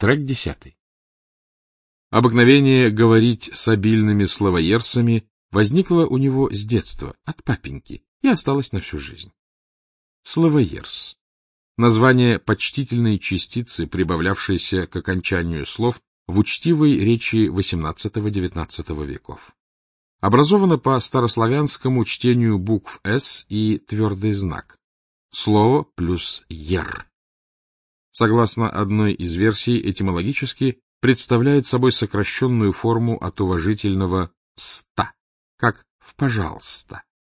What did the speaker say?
Трек 10. Обыкновение говорить с обильными словоерсами возникло у него с детства, от папеньки, и осталось на всю жизнь. Словоерс — название почтительной частицы, прибавлявшейся к окончанию слов в учтивой речи XVIII-XIX веков. Образовано по старославянскому чтению букв «С» и твердый знак. Слово плюс «ер». Согласно одной из версий, этимологически представляет собой сокращенную форму от уважительного «ста», как в «пожалуйста».